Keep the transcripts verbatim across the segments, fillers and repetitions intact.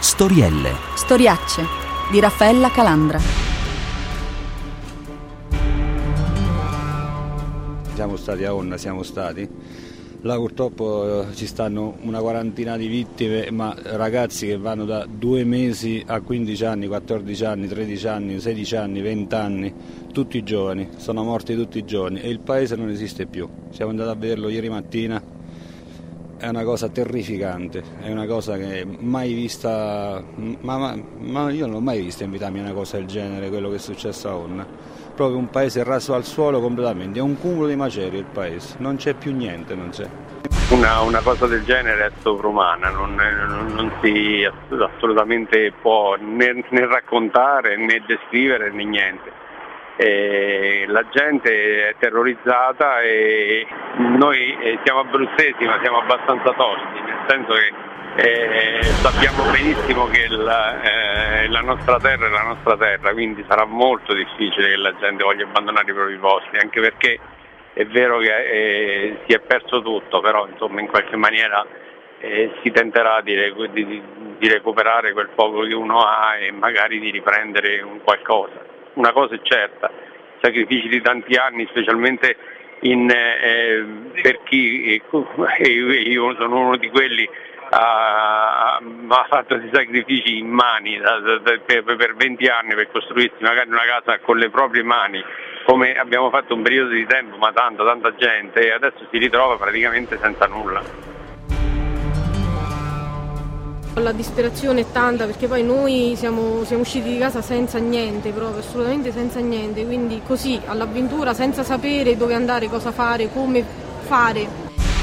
Storielle. Storiacce di Raffaella Calandra. Siamo stati a Onna, siamo stati. Là purtroppo eh, ci stanno una quarantina di vittime, ma ragazzi che vanno da due mesi a quindici anni, quattordici anni, tredici anni, sedici anni, venti anni, tutti giovani, sono morti tutti i giorni e il paese non esiste più. Siamo andati a vederlo ieri mattina. È una cosa terrificante, è una cosa che mai vista, ma, ma, ma io non ho mai visto in vita mia una cosa del genere, quello che è successo a Onna. Proprio un paese raso al suolo completamente, è un cumulo di macerie il paese, non c'è più niente, non c'è. Una, una cosa del genere è sovrumana, non, non, non si assolutamente può né, né raccontare né descrivere né niente. E la gente è terrorizzata e noi siamo abruzzesi ma siamo abbastanza tosti, nel senso che eh, sappiamo benissimo che la, eh, la nostra terra è la nostra terra, quindi sarà molto difficile che la gente voglia abbandonare i propri posti, anche perché è vero che eh, si è perso tutto, però insomma in qualche maniera eh, si tenterà di, di, di recuperare quel poco che uno ha e magari di riprendere un qualcosa. Una cosa è certa, sacrifici di tanti anni, specialmente in, eh, per chi, eh, io sono uno di quelli, ha, ha fatto dei sacrifici immani da, da, da, per, per venti anni per costruirsi magari una casa con le proprie mani, come abbiamo fatto un periodo di tempo, ma tanta, tanta gente, e adesso si ritrova praticamente senza nulla. La disperazione è tanta perché poi noi siamo, siamo usciti di casa senza niente, proprio assolutamente senza niente, quindi così all'avventura, senza sapere dove andare, cosa fare, come fare.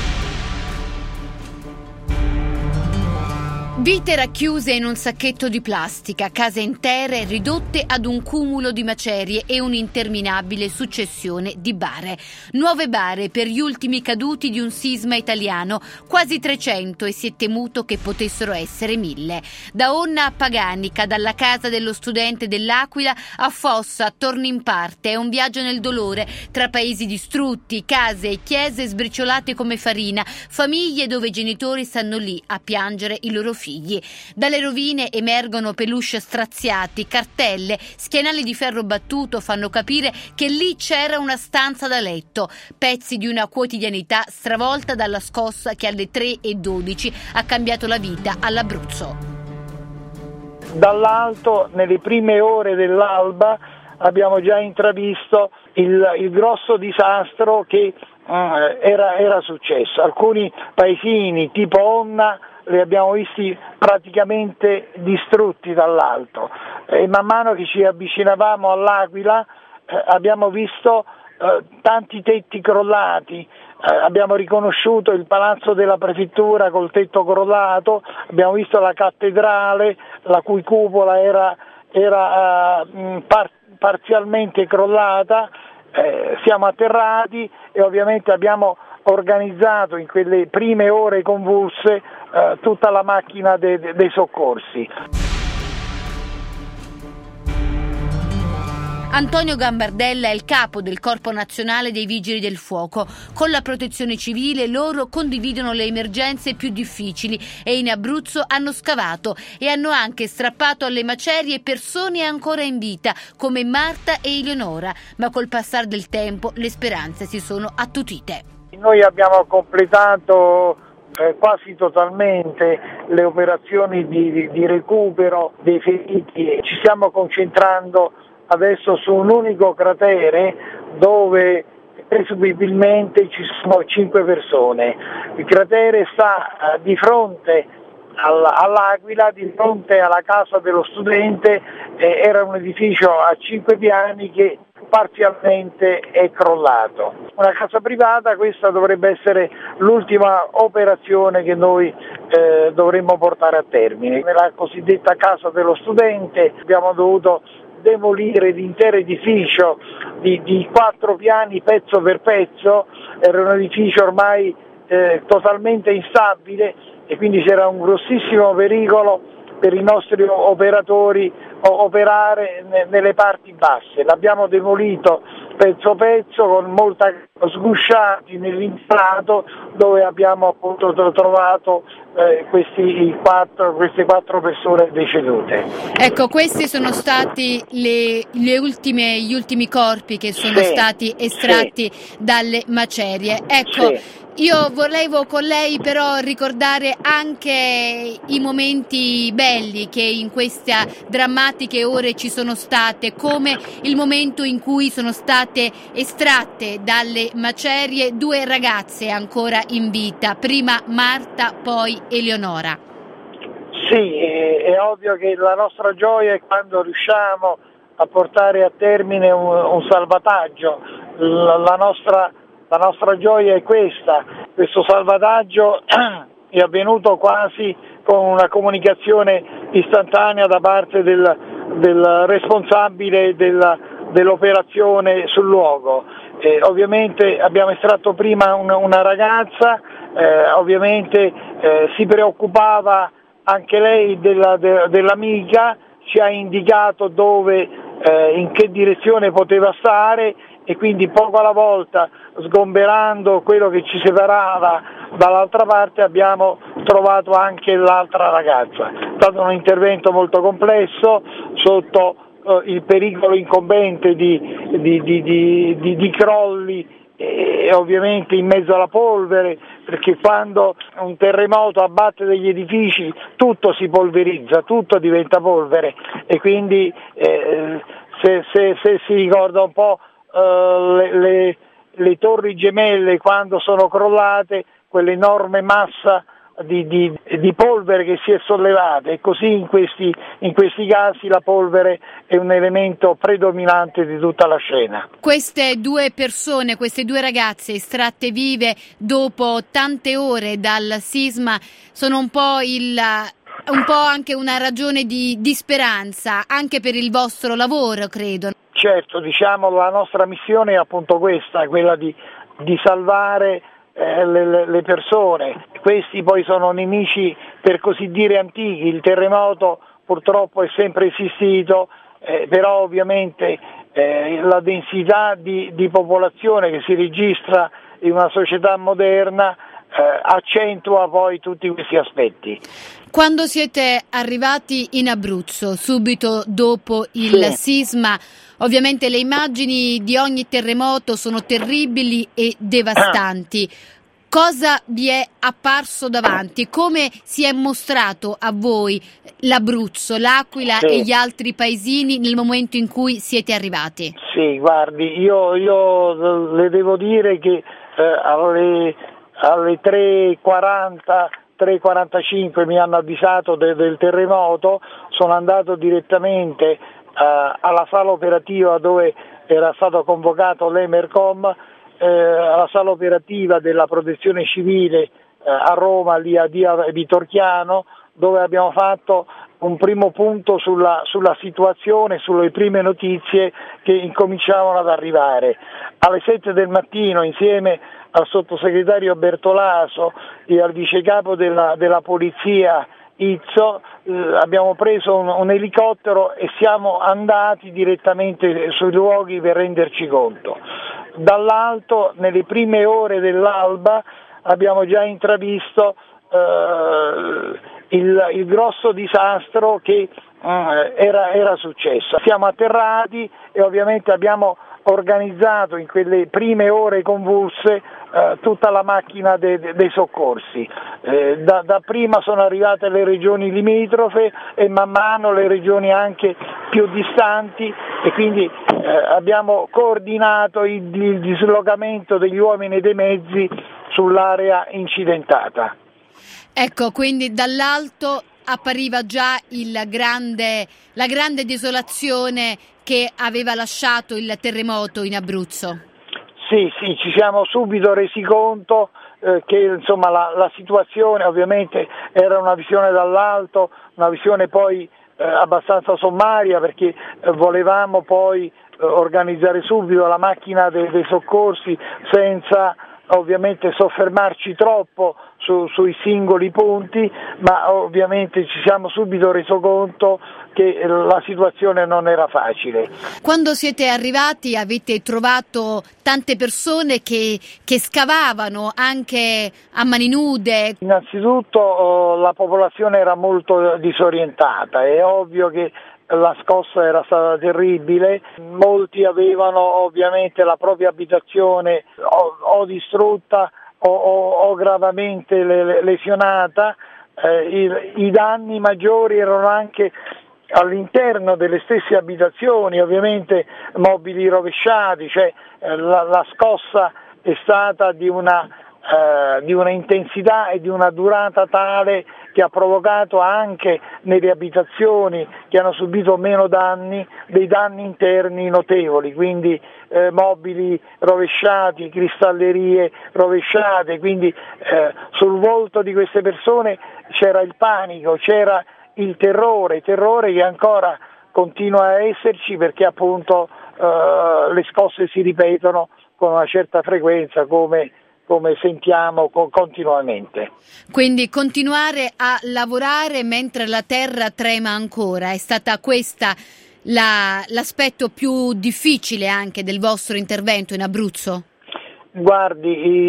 Vite racchiuse in un sacchetto di plastica, case intere ridotte ad un cumulo di macerie e un'interminabile successione di bare. Nuove bare per gli ultimi caduti di un sisma italiano, quasi trecento, e si è temuto che potessero essere mille. Da Onna a Paganica, dalla casa dello studente dell'Aquila a Fossa, a Tornimparte, è un viaggio nel dolore tra paesi distrutti, case e chiese sbriciolate come farina, famiglie dove i genitori stanno lì a piangere i loro figli. Dalle rovine emergono peluche straziati, cartelle, schienali di ferro battuto fanno capire che lì c'era una stanza da letto, pezzi di una quotidianità stravolta dalla scossa che alle tre e dodici ha cambiato la vita all'Abruzzo. Dall'alto, nelle prime ore dell'alba, abbiamo già intravisto il, il grosso disastro che eh, era, era successo. Alcuni paesini tipo Onna li abbiamo visti praticamente distrutti dall'alto e man mano che ci avvicinavamo all'Aquila eh, abbiamo visto eh, tanti tetti crollati, eh, abbiamo riconosciuto il palazzo della prefettura col tetto crollato, abbiamo visto la cattedrale la cui cupola era, era eh, par- parzialmente crollata, eh, siamo atterrati e ovviamente abbiamo organizzato in quelle prime ore convulse eh, tutta la macchina de- de- dei soccorsi. Antonio Gambardella è il capo del Corpo Nazionale dei Vigili del Fuoco. Con la Protezione Civile loro condividono le emergenze più difficili e in Abruzzo hanno scavato e hanno anche strappato alle macerie persone ancora in vita come Marta e Eleonora, ma col passare del tempo le speranze si sono attutite. Noi abbiamo completato eh, quasi totalmente le operazioni di, di, di recupero dei feriti e ci stiamo concentrando adesso su un unico cratere dove presumibilmente ci sono cinque persone. Il cratere sta eh, di fronte alla, all'Aquila, di fronte alla casa dello studente, eh, era un edificio a cinque piani che parzialmente è crollato. Una casa privata, questa dovrebbe essere l'ultima operazione che noi eh, dovremmo portare a termine. Nella cosiddetta casa dello studente abbiamo dovuto demolire l'intero edificio di, di quattro piani pezzo per pezzo, era un edificio ormai eh, totalmente instabile e quindi c'era un grossissimo pericolo per i nostri operatori operare nelle parti basse. L'abbiamo demolito pezzo pezzo con molta sgusciati nell'infrato, dove abbiamo appunto trovato eh, questi quattro, queste quattro persone decedute. Ecco, questi sono stati le, le ultime, gli ultimi corpi che sono sì, stati estratti sì. dalle macerie. Ecco, sì. Io volevo con lei però ricordare anche i momenti belli che in queste drammatiche ore ci sono state, come il momento in cui sono state estratte dalle macerie due ragazze ancora in vita, prima Marta, poi Eleonora. Sì, è, è ovvio che la nostra gioia è quando riusciamo a portare a termine un, un salvataggio, la, la nostra La nostra gioia è questa. Questo salvataggio è avvenuto quasi con una comunicazione istantanea da parte del, del responsabile della, dell'operazione sul luogo. Eh, ovviamente abbiamo estratto prima una, una ragazza, eh, ovviamente eh, si preoccupava anche lei della, de, dell'amica, ci ha indicato dove, eh, in che direzione poteva stare, e quindi poco alla volta, sgomberando quello che ci separava dall'altra parte, abbiamo trovato anche l'altra ragazza. È stato un intervento molto complesso, sotto eh, il pericolo incombente di, di, di, di, di, di crolli e ovviamente in mezzo alla polvere, perché quando un terremoto abbatte degli edifici tutto si polverizza, tutto diventa polvere, e quindi eh, se, se, se si ricorda un po' Uh, le, le, le torri gemelle quando sono crollate, quell'enorme massa di, di, di polvere che si è sollevata, e così in questi, in questi casi la polvere è un elemento predominante di tutta la scena. Queste due persone, queste due ragazze estratte vive dopo tante ore dal sisma sono un po' il... un po' anche una ragione di, di speranza anche per il vostro lavoro, credo. Certo, diciamo, la nostra missione è appunto questa, quella di, di salvare eh, le, le persone. Questi poi sono nemici per così dire antichi, il terremoto purtroppo è sempre esistito, eh, però ovviamente eh, la densità di, di popolazione che si registra in una società moderna eh, accentua poi tutti questi aspetti. Quando siete arrivati in Abruzzo, subito dopo il sì. sisma, ovviamente le immagini di ogni terremoto sono terribili e devastanti. Cosa vi è apparso davanti? Come si è mostrato a voi l'Abruzzo, l'Aquila sì. e gli altri paesini nel momento in cui siete arrivati? Sì, guardi, io, io le devo dire che eh, alle, alle tre e quaranta, tre e quarantacinque mi hanno avvisato de, del terremoto, sono andato direttamente uh, alla sala operativa dove era stato convocato l'Emercom, eh, alla sala operativa della Protezione Civile eh, a Roma, lì a Via Vitorchiano, dove abbiamo fatto un primo punto sulla, sulla situazione, sulle prime notizie che incominciavano ad arrivare. Alle sette del mattino, insieme al sottosegretario Bertolaso e al vicecapo della, della polizia Izzo, eh, abbiamo preso un, un elicottero e siamo andati direttamente sui luoghi per renderci conto. Dall'alto, nelle prime ore dell'alba, abbiamo già intravisto eh, il, il grosso disastro che eh, era, era successo. Siamo atterrati e ovviamente abbiamo organizzato in quelle prime ore convulse eh, tutta la macchina de, de, dei soccorsi. Eh, da, da prima sono arrivate le regioni limitrofe e man mano le regioni anche più distanti, e quindi eh, abbiamo coordinato il, il dislocamento degli uomini e dei mezzi sull'area incidentata. Ecco, quindi dall'alto appariva già il grande, la grande desolazione che aveva lasciato il terremoto in Abruzzo. Sì, sì, ci siamo subito resi conto eh, che insomma la, la situazione ovviamente era una visione dall'alto, una visione poi eh, abbastanza sommaria, perché eh, volevamo poi eh, organizzare subito la macchina de, dei soccorsi senza ovviamente soffermarci troppo su, sui singoli punti, ma ovviamente ci siamo subito reso conto che la situazione non era facile. Quando siete arrivati avete trovato tante persone che, che scavavano anche a mani nude? Innanzitutto oh, la popolazione era molto disorientata, è ovvio che la scossa era stata terribile, molti avevano ovviamente la propria abitazione o, o distrutta o, o, o gravemente lesionata, eh, i, i danni maggiori erano anche all'interno delle stesse abitazioni, ovviamente mobili rovesciati, cioè eh, la, la scossa è stata di una, eh, di una intensità e di una durata tale che ha provocato anche nelle abitazioni che hanno subito meno danni, dei danni interni notevoli, quindi eh, mobili rovesciati, cristallerie rovesciate, quindi eh, sul volto di queste persone c'era il panico, c'era il terrore, terrore che ancora continua a esserci perché appunto eh, le scosse si ripetono con una certa frequenza come, come sentiamo co- continuamente. Quindi continuare a lavorare mentre la terra trema ancora, è stata questa la, l'aspetto più difficile anche del vostro intervento in Abruzzo? Guardi,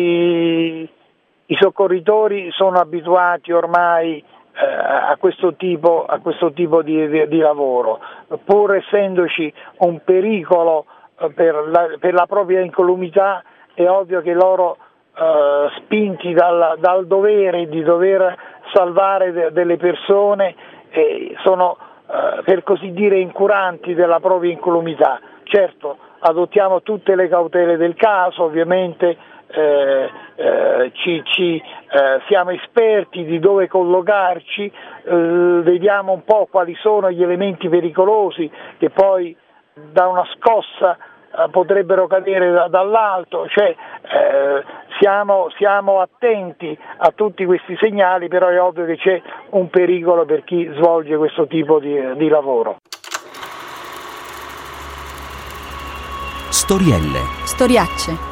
i, i soccorritori sono abituati ormai a questo tipo, a questo tipo di, di, di lavoro, pur essendoci un pericolo per la, per la propria incolumità, è ovvio che loro eh, spinti dal, dal dovere di dover salvare de, delle persone eh, sono eh, per così dire incuranti della propria incolumità. Certo, adottiamo tutte le cautele del caso, ovviamente Eh, eh, ci, ci, eh, siamo esperti di dove collocarci, eh, vediamo un po' quali sono gli elementi pericolosi che poi da una scossa eh, potrebbero cadere da, dall'alto, cioè eh, siamo, siamo attenti a tutti questi segnali, però è ovvio che c'è un pericolo per chi svolge questo tipo di, di lavoro. Storielle. Storiacce.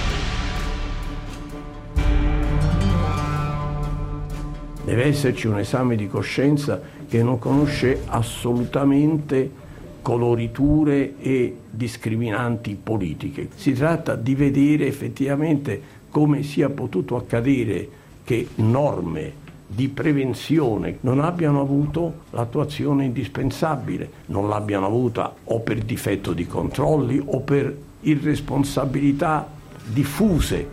Deve esserci un esame di coscienza che non conosce assolutamente coloriture e discriminanti politiche. Si tratta di vedere effettivamente come sia potuto accadere che norme di prevenzione non abbiano avuto l'attuazione indispensabile, non l'abbiano avuta o per difetto di controlli o per irresponsabilità diffuse.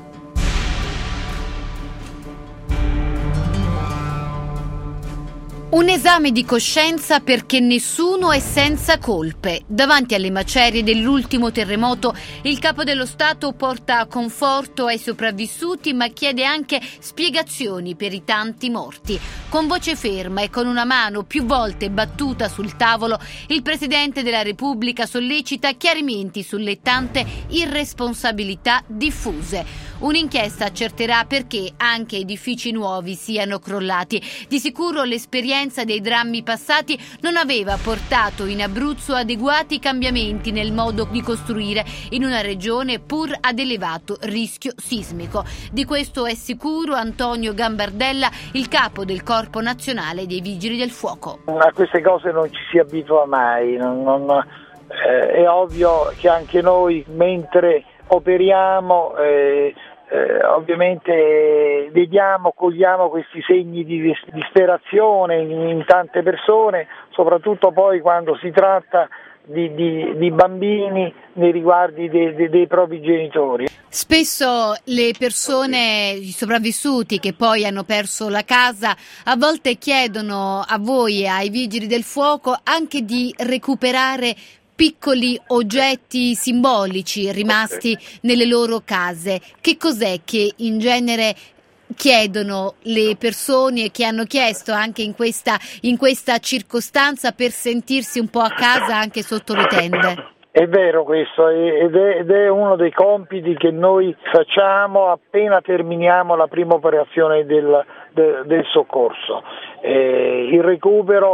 Un esame di coscienza perché nessuno è senza colpe. Davanti alle macerie dell'ultimo terremoto, il Capo dello Stato porta conforto ai sopravvissuti, ma chiede anche spiegazioni per i tanti morti. Con voce ferma e con una mano più volte battuta sul tavolo, il Presidente della Repubblica sollecita chiarimenti sulle tante irresponsabilità diffuse. Un'inchiesta accerterà perché anche edifici nuovi siano crollati. Di sicuro l'esperienza dei drammi passati non aveva portato in Abruzzo adeguati cambiamenti nel modo di costruire in una regione pur ad elevato rischio sismico. Di questo è sicuro Antonio Gambardella, il capo del Corpo Nazionale dei Vigili del Fuoco. A queste cose non ci si abitua mai, non, non, eh, è ovvio che anche noi mentre operiamo eh, eh, ovviamente vediamo, cogliamo questi segni di disperazione in, in tante persone, soprattutto poi quando si tratta di, di, di bambini nei riguardi dei, dei, dei propri genitori. Spesso le persone, i sopravvissuti che poi hanno perso la casa, a volte chiedono a voi e ai vigili del fuoco anche di recuperare piccoli oggetti simbolici rimasti nelle loro case. Che cos'è che in genere chiedono le persone e che hanno chiesto anche in questa, in questa circostanza per sentirsi un po' a casa anche sotto le tende? È vero questo ed è, ed è uno dei compiti che noi facciamo appena terminiamo la prima operazione del, del, del soccorso. Eh, il recupero Uh,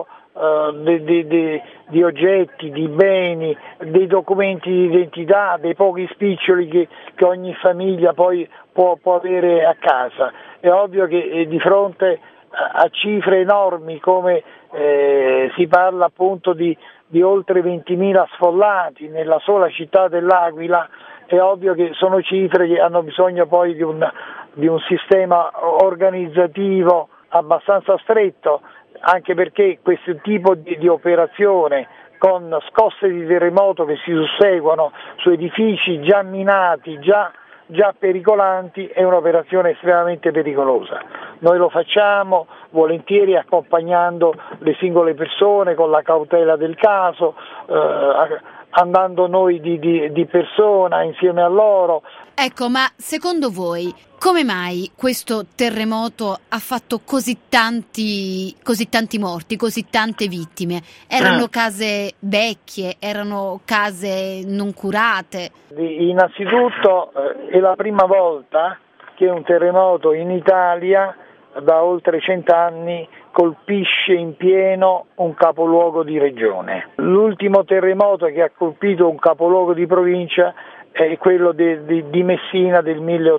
uh, di, di, di, di oggetti, di beni, dei documenti di identità, dei pochi spiccioli che, che ogni famiglia poi può, può avere a casa. È ovvio che eh, di fronte a, a cifre enormi come eh, si parla appunto di, di oltre ventimila sfollati nella sola città dell'Aquila, è ovvio che sono cifre che hanno bisogno poi di un, di un sistema organizzativo abbastanza stretto, anche perché questo tipo di, di operazione con scosse di terremoto che si susseguono su edifici già minati, già, già pericolanti, è un'operazione estremamente pericolosa. Noi lo facciamo volentieri accompagnando le singole persone con la cautela del caso, eh, andando noi di, di, di persona insieme a loro. Ecco, ma secondo voi come mai questo terremoto ha fatto così tanti, così tanti morti, così tante vittime? Erano case vecchie, erano case non curate? Innanzitutto eh, è la prima volta che un terremoto in Italia da oltre cent'anni colpisce in pieno un capoluogo di regione. L'ultimo terremoto che ha colpito un capoluogo di provincia è quello di, di, di Messina del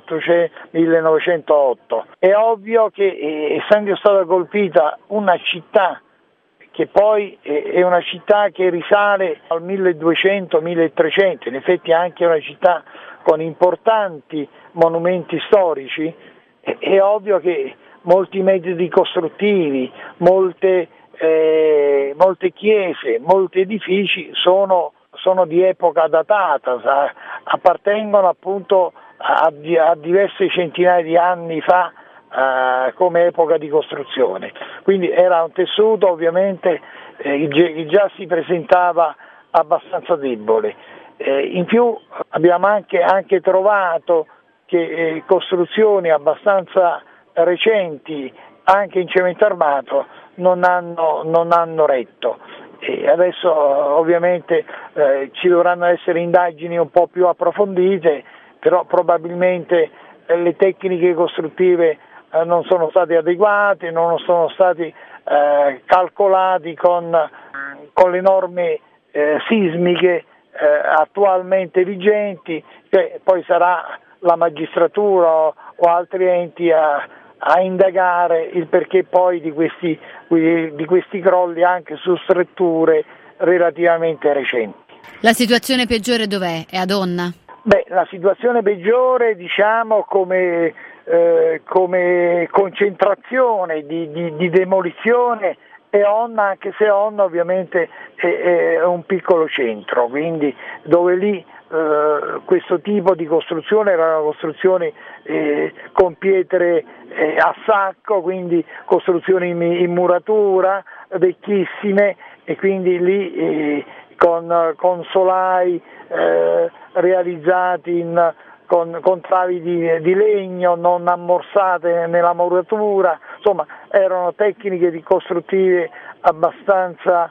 millenovecentootto. È ovvio che eh, essendo stata colpita una città che poi eh, è una città che risale al milleduecento milletrecento, in effetti è anche una città con importanti monumenti storici, è, è ovvio che molti mezzi costruttivi, molte, eh, molte chiese, molti edifici sono, sono di epoca datata, sa, appartengono appunto a, a diverse centinaia di anni fa eh, come epoca di costruzione. Quindi era un tessuto ovviamente eh, che già si presentava abbastanza debole. Eh, in più abbiamo anche, anche trovato che eh, costruzioni abbastanza recenti anche in cemento armato non hanno, non hanno retto. E adesso ovviamente eh, ci dovranno essere indagini un po' più approfondite, però probabilmente eh, le tecniche costruttive eh, non sono state adeguate, non sono stati eh, calcolati con, con le norme eh, sismiche eh, attualmente vigenti, che poi sarà la magistratura o, o altri enti a a indagare il perché poi di questi, di questi crolli anche su strutture relativamente recenti. La situazione peggiore dov'è? È ad Onna? Beh, la situazione peggiore, diciamo, come, eh, come concentrazione di, di, di demolizione è Onna, anche se Onna ovviamente è, è un piccolo centro, quindi dove lì Uh, questo tipo di costruzione erano costruzioni eh, con pietre eh, a sacco, quindi costruzioni in, in muratura, vecchissime, e quindi lì eh, con, con solai eh, realizzati in, con, con travi di, di legno non ammorsate nella muratura, insomma erano tecniche di costruttive abbastanza,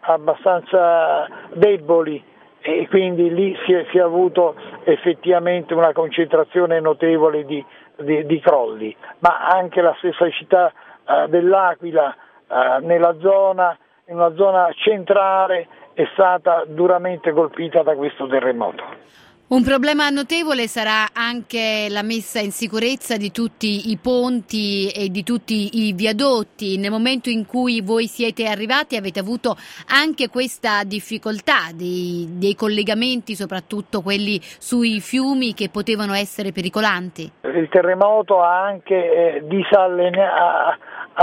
abbastanza deboli. E quindi lì si è, si è avuto effettivamente una concentrazione notevole di, di, di crolli, ma anche la stessa città uh, dell'Aquila uh, nella zona, in una zona centrale è stata duramente colpita da questo terremoto. Un problema notevole sarà anche la messa in sicurezza di tutti i ponti e di tutti i viadotti. Nel momento in cui voi siete arrivati avete avuto anche questa difficoltà dei, dei collegamenti, soprattutto quelli sui fiumi, che potevano essere pericolanti. Il terremoto ha anche eh, disalienato,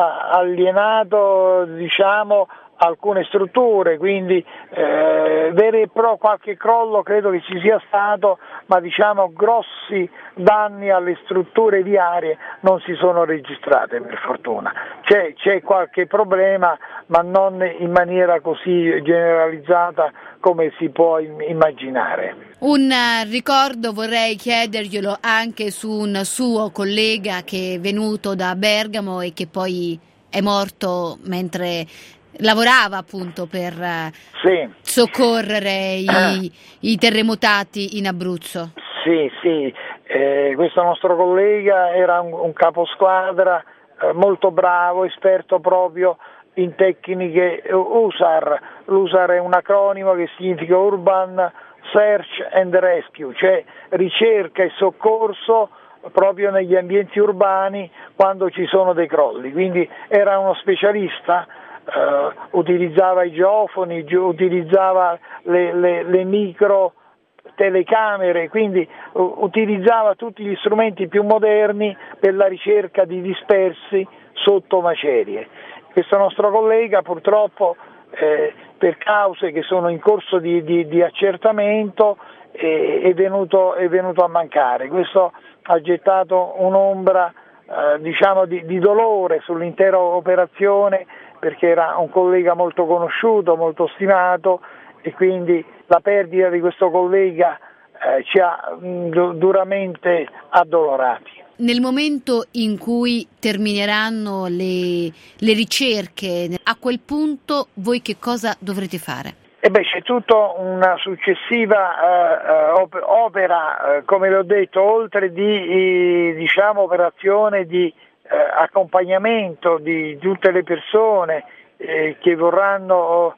alienato, diciamo, alcune strutture, quindi eh, vero e proprio qualche crollo credo che ci sia stato, ma diciamo grossi danni alle strutture viarie non si sono registrate, per fortuna. C'è, c'è qualche problema, ma non in maniera così generalizzata come si può immaginare. Un ricordo vorrei chiederglielo anche su un suo collega che è venuto da Bergamo e che poi è morto mentre lavorava appunto per sì. soccorrere i, eh. i terremotati in Abruzzo. Sì, sì, eh, questo nostro collega era un, un caposquadra eh, molto bravo, esperto proprio in tecniche U S A R. L'U S A R è un acronimo che significa Urban Search and Rescue, cioè ricerca e soccorso proprio negli ambienti urbani quando ci sono dei crolli. Quindi era uno specialista, eh, utilizzava i geofoni, utilizzava le, le, le micro telecamere, quindi uh, utilizzava tutti gli strumenti più moderni per la ricerca di dispersi sotto macerie. Questo nostro collega purtroppo eh, per cause che sono in corso di, di, di accertamento eh, è, venuto, è venuto a mancare. Questo ha gettato un'ombra eh, diciamo di, di dolore sull'intera operazione, perché era un collega molto conosciuto, molto stimato, e quindi la perdita di questo collega eh, ci ha mh, duramente addolorati. Nel momento in cui termineranno le, le ricerche, a quel punto voi che cosa dovrete fare? E beh, c'è tutta una successiva uh, op- opera, uh, come le ho detto, oltre di diciamo operazione di uh, accompagnamento di tutte le persone eh, che vorranno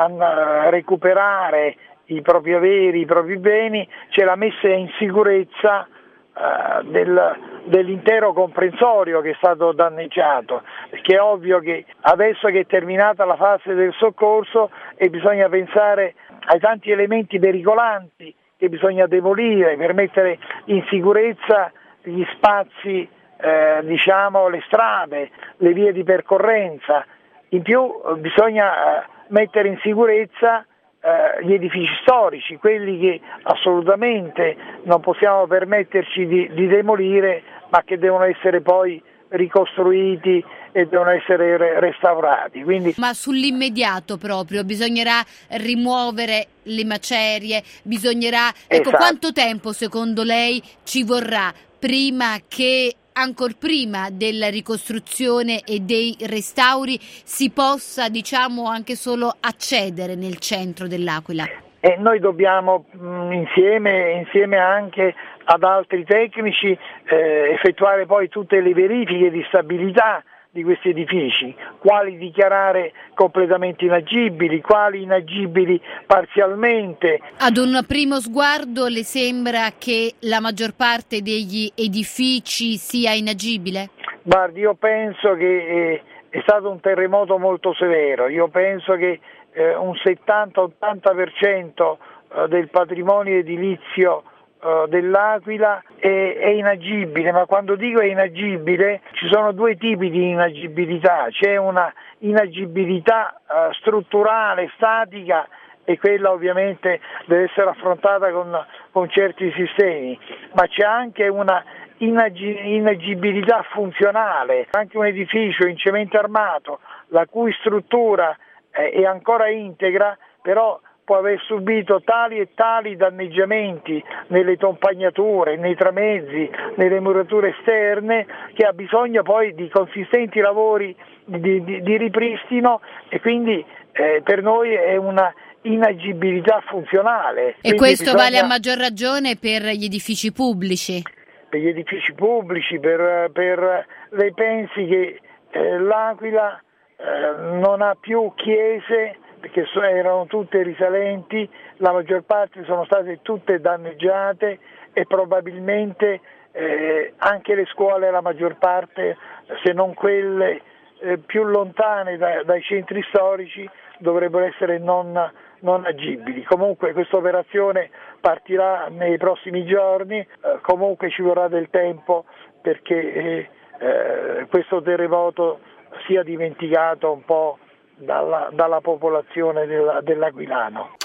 a recuperare i propri averi, i propri beni. C'è la messa in sicurezza uh, del, dell'intero comprensorio che è stato danneggiato, perché è ovvio che adesso che è terminata la fase del soccorso e bisogna pensare ai tanti elementi pericolanti che bisogna demolire per mettere in sicurezza gli spazi, eh, diciamo le strade, le vie di percorrenza. In più eh, bisogna eh, mettere in sicurezza eh, gli edifici storici, quelli che assolutamente non possiamo permetterci di, di demolire, ma che devono essere poi ricostruiti e devono essere re- restaurati. Quindi... Ma sull'immediato proprio bisognerà rimuovere le macerie, bisognerà... Ecco, esatto. Quanto tempo secondo lei ci vorrà prima che, ancor prima della ricostruzione e dei restauri, si possa, diciamo, anche solo accedere nel centro dell'Aquila? E noi dobbiamo mh, insieme, insieme anche ad altri tecnici eh, effettuare poi tutte le verifiche di stabilità di questi edifici, quali dichiarare completamente inagibili, quali inagibili parzialmente. Ad un primo sguardo le sembra che la maggior parte degli edifici sia inagibile? Guardi, io penso che eh, è stato un terremoto molto severo, io penso che eh, un settanta ottanta per cento del patrimonio edilizio dell'Aquila è, è inagibile, ma quando dico è inagibile ci sono due tipi di inagibilità: c'è una inagibilità uh, strutturale, statica, e quella ovviamente deve essere affrontata con, con certi sistemi, ma c'è anche una inagi- inagibilità funzionale. Anche un edificio in cemento armato, la cui struttura eh, è ancora integra, però può aver subito tali e tali danneggiamenti nelle compagnature, nei tramezzi, nelle murature esterne, che ha bisogno poi di consistenti lavori di, di, di ripristino, e quindi eh, per noi è una inagibilità funzionale. E Quindi questo bisogna... vale a maggior ragione per gli edifici pubblici? Per gli edifici pubblici, per, per lei pensi che eh, l'Aquila eh, non ha più chiese, perché erano tutte risalenti, la maggior parte sono state tutte danneggiate, e probabilmente eh, anche le scuole, la maggior parte, se non quelle eh, più lontane da, dai centri storici, dovrebbero essere non, non agibili. Comunque questa operazione partirà nei prossimi giorni, eh, comunque ci vorrà del tempo perché eh, eh, questo terremoto sia dimenticato un po' Dalla, dalla popolazione della, dell'Aquilano.